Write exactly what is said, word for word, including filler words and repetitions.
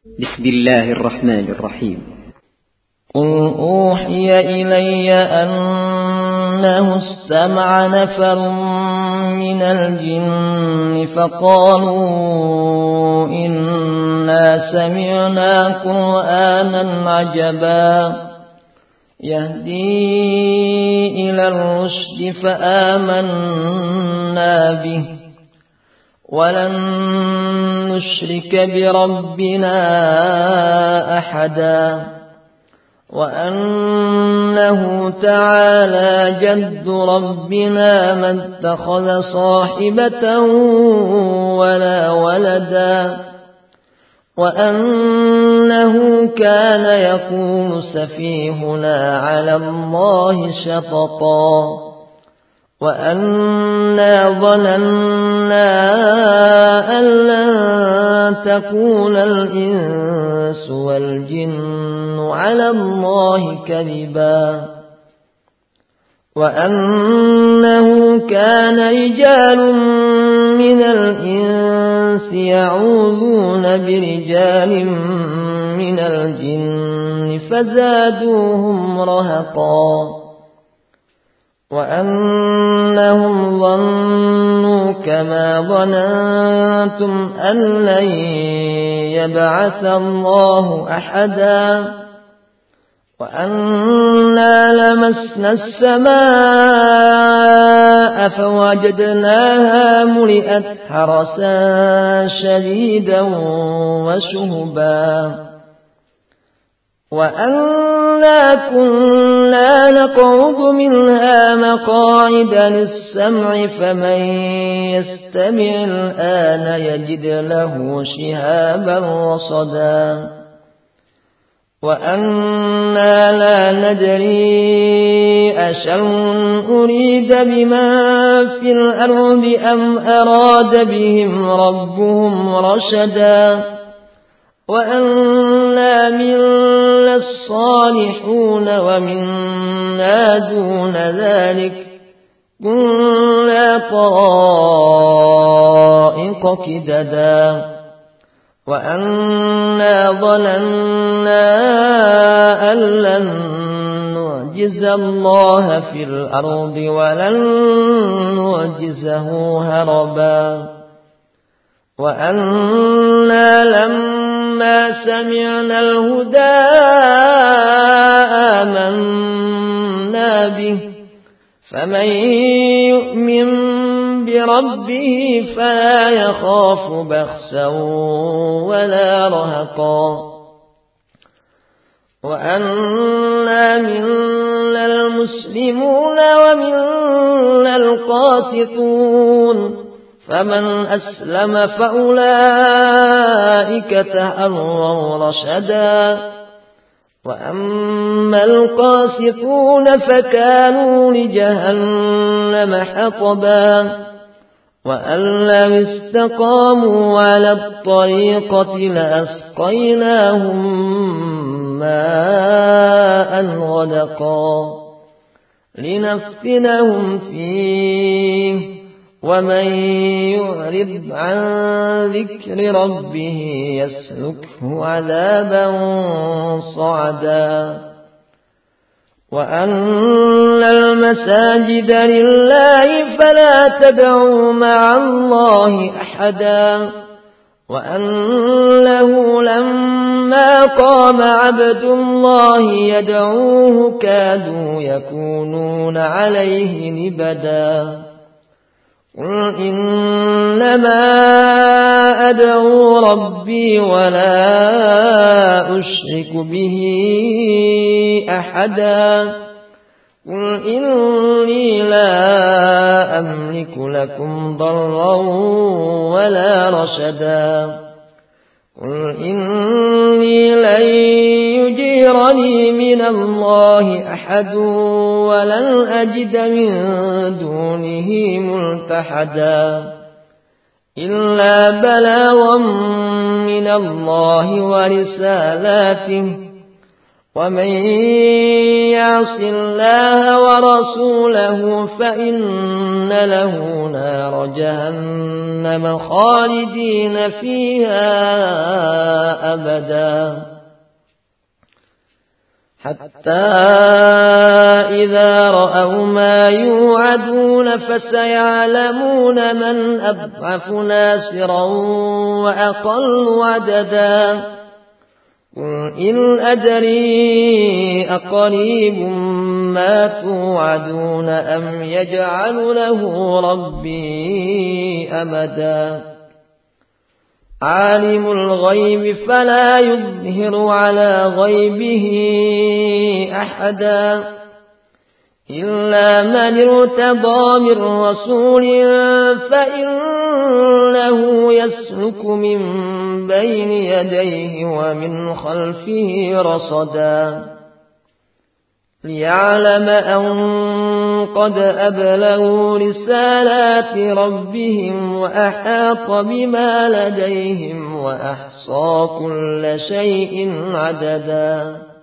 بسم الله الرحمن الرحيم. قل أوحي إلي أنه استمع نفر من الجن فقالوا إنا سمعنا قرآنا عجبا يهدي إلى الرشد فآمنا به ولن نشرك بربنا أحدا وأنه تعالى جد ربنا ما اتخذ صاحبة ولا ولدا وأنه كان يقول سفيهنا على الله شططا وأنا ظننا أن لن تكون الإنس والجن على الله كذبا وأنه كان رجال من الإنس يعوذون برجال من الجن فزادوهم رهقا وأنهم ظنوا كما ظننتم أن لن يبعث الله أحدا وأنا لمسنا السماء فوجدناها ملئت حرسا شديدا وشهبا وأنا كنا نقعد منها مقاعد للسمع فمن يستمع الآن يجد له شهابا رصدا وأنا لا ندري أشر أريد بمن في الأرض أم أراد بهم ربهم رشدا وأنا منا الصالحون ومنا دون ذلك كنا طرائق كددا وأنا ظننا أن لن نعجز الله في الأرض ولن نعجزه هربا وأنا لما سمعنا الهدى آمنا به فمن يؤمن بربه فلا يخاف بخسا ولا رهقا وأنا منا المسلمون ومنا القاسطون فمن أسلم فأولئك تهروا رشدا وأما القاسطون فكانوا لجهنم حطبا وأن لو استقاموا على الطريقة لأسقيناهم ماء غدقا لنفتنهم فيه ومن يعرض عن ذكر ربه يسلكه عذابا صعدا وأن المساجد لله فلا تدعوا مع الله أحدا وأنه لما قام عبد الله يدعوه كادوا يكونون عليه لبدا قل إنما أدعو ربي ولا أشرك به أحدا قل إني لا أملك لكم ضرا ولا رشدا قل إني لن يجيرني من الله أحد ولن أجد من دونه ملتحدا إلا بلاغا من الله ورسالاته ومن يعص الله ورسوله فإن له نار جهنم خالدين فيها أبدا حتى إذا رأوا ما يوعدون فسيعلمون من أضعف ناصرا وأقل عددا قل إن أدري أقريب ما توعدون أم يجعل له ربي أمدا عالم الغيب فلا يظهر على غيبه أحدا إلا من ارتضى من رسول فإنه يسلك من بين يديه ومن خلفه رصدا ليعلم أن قد أبلغوا رسالات ربهم وأحاط بما لديهم وأحصى كل شيء عددا